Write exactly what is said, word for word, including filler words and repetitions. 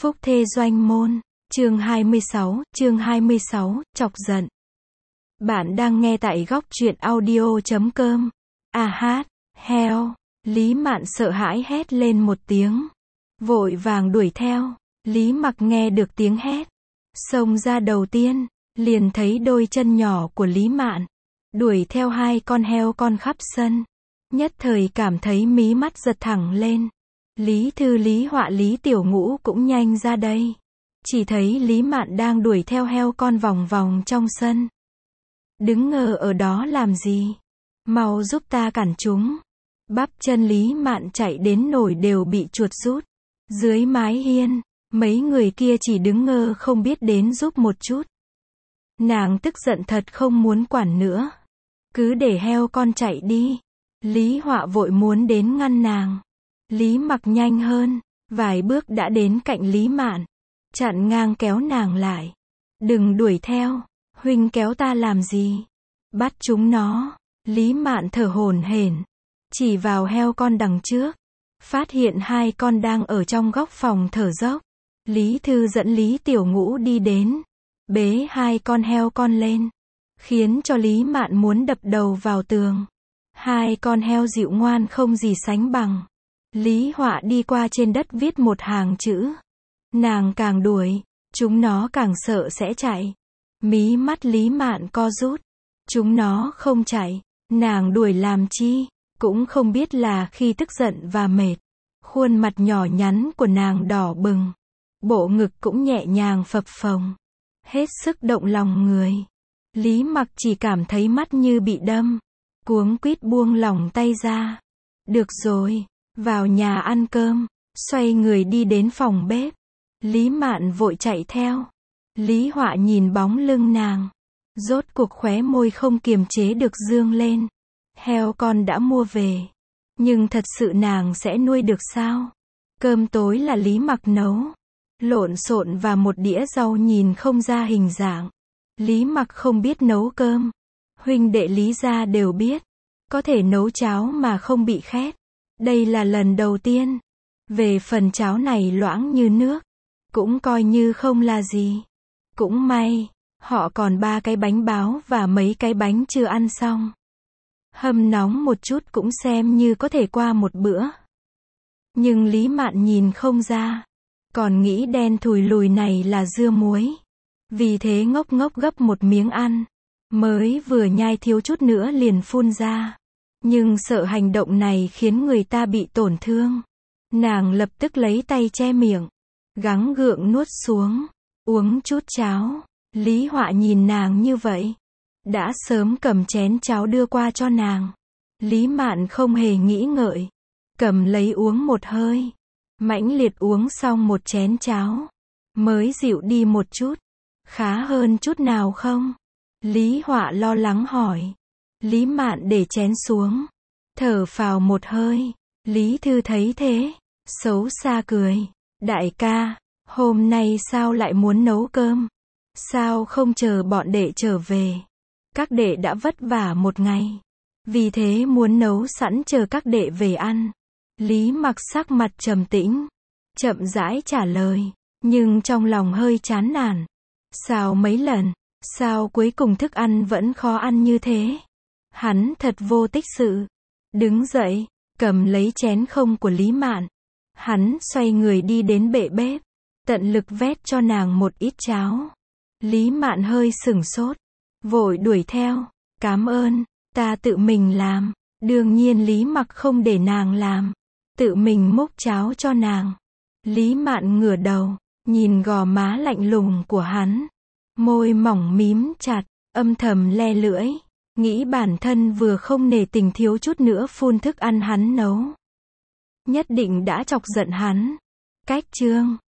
Phúc thê doanh môn, chương hai mươi sáu, chương hai mươi sáu, chọc giận. Bạn đang nghe tại góc truyện audio chấm com. À hát, heo, Lý Mạn sợ hãi hét lên một tiếng. Vội vàng đuổi theo, Lý Mặc nghe được tiếng hét. Xông ra đầu tiên, liền thấy đôi chân nhỏ của Lý Mạn. Đuổi theo hai con heo con khắp sân. Nhất thời cảm thấy mí mắt giật thẳng lên. Lý Thư Lý Họa Lý Tiểu Ngũ cũng nhanh ra đây. Chỉ thấy Lý Mạn đang đuổi theo heo con vòng vòng trong sân. Đứng ngơ ở đó làm gì? Mau giúp ta cản chúng. Bắp chân Lý Mạn chạy đến nổi đều bị chuột rút. Dưới mái hiên, mấy người kia chỉ đứng ngơ không biết đến giúp một chút. Nàng tức giận thật không muốn quản nữa. Cứ để heo con chạy đi. Lý Họa vội muốn đến ngăn nàng. Lý Mặc nhanh hơn, vài bước đã đến cạnh Lý Mạn. Chặn ngang kéo nàng lại. Đừng đuổi theo, huynh kéo ta làm gì? Bắt chúng nó. Lý Mạn thở hổn hển, chỉ vào heo con đằng trước. Phát hiện hai con đang ở trong góc phòng thở dốc. Lý Thư dẫn Lý Tiểu Ngũ đi đến. Bế hai con heo con lên. Khiến cho Lý Mạn muốn đập đầu vào tường. Hai con heo dịu ngoan không gì sánh bằng. Lý Họa đi qua trên đất viết một hàng chữ. Nàng càng đuổi, chúng nó càng sợ sẽ chạy. Mí mắt Lý Mạn co rút. Chúng nó không chạy, nàng đuổi làm chi, cũng không biết là khi tức giận và mệt. Khuôn mặt nhỏ nhắn của nàng đỏ bừng. Bộ ngực cũng nhẹ nhàng phập phồng. Hết sức động lòng người. Lý Mặc chỉ cảm thấy mắt như bị đâm. Cuống quýt buông lỏng tay ra. Được rồi, vào nhà ăn cơm. Xoay người đi đến phòng bếp. Lý Mạn vội chạy theo. Lý Họa nhìn bóng lưng nàng. Rốt cuộc khóe môi không kiềm chế được dương lên. Heo con đã mua về. Nhưng thật sự nàng sẽ nuôi được sao? Cơm tối là Lý Mặc nấu. Lộn xộn và một đĩa rau nhìn không ra hình dạng. Lý Mặc không biết nấu cơm. Huynh đệ Lý gia đều biết. Có thể nấu cháo mà không bị khét. Đây là lần đầu tiên. Về phần cháo này loãng như nước. Cũng coi như không là gì. Cũng may, họ còn ba cái bánh báo và mấy cái bánh chưa ăn xong. Hâm nóng một chút cũng xem như có thể qua một bữa. Nhưng Lý Mạn nhìn không ra. Còn nghĩ đen thùi lùi này là dưa muối. Vì thế ngốc ngốc gấp một miếng ăn. Mới vừa nhai thiếu chút nữa liền phun ra. Nhưng sợ hành động này khiến người ta bị tổn thương. Nàng lập tức lấy tay che miệng. Gắng gượng nuốt xuống. Uống chút cháo. Lý Họa nhìn nàng như vậy. Đã sớm cầm chén cháo đưa qua cho nàng. Lý Mạn không hề nghĩ ngợi. Cầm lấy uống một hơi. Mãnh liệt uống xong một chén cháo. Mới dịu đi một chút. Khá hơn chút nào không? Lý Họa lo lắng hỏi. Lý Mạn để chén xuống. Thở phào một hơi. Lý Thư thấy thế. Xấu xa cười. Đại ca, hôm nay sao lại muốn nấu cơm? Sao không chờ bọn đệ trở về? Các đệ đã vất vả một ngày. Vì thế muốn nấu sẵn chờ các đệ về ăn. Lý Mặc sắc mặt trầm tĩnh. Chậm rãi trả lời. Nhưng trong lòng hơi chán nản. Sao mấy lần? Sao cuối cùng thức ăn vẫn khó ăn như thế? Hắn thật vô tích sự. Đứng dậy, cầm lấy chén không của Lý Mạn. Hắn xoay người đi đến bệ bếp. Tận lực vét cho nàng một ít cháo. Lý Mạn hơi sửng sốt. Vội đuổi theo. Cám ơn, ta tự mình làm. Đương nhiên Lý Mặc không để nàng làm. Tự mình múc cháo cho nàng. Lý Mạn ngửa đầu. Nhìn gò má lạnh lùng của hắn. Môi mỏng mím chặt. Âm thầm le lưỡi. Nghĩ bản thân vừa không nể tình thiếu chút nữa phun thức ăn hắn nấu. Nhất định đã chọc giận hắn. Cách chương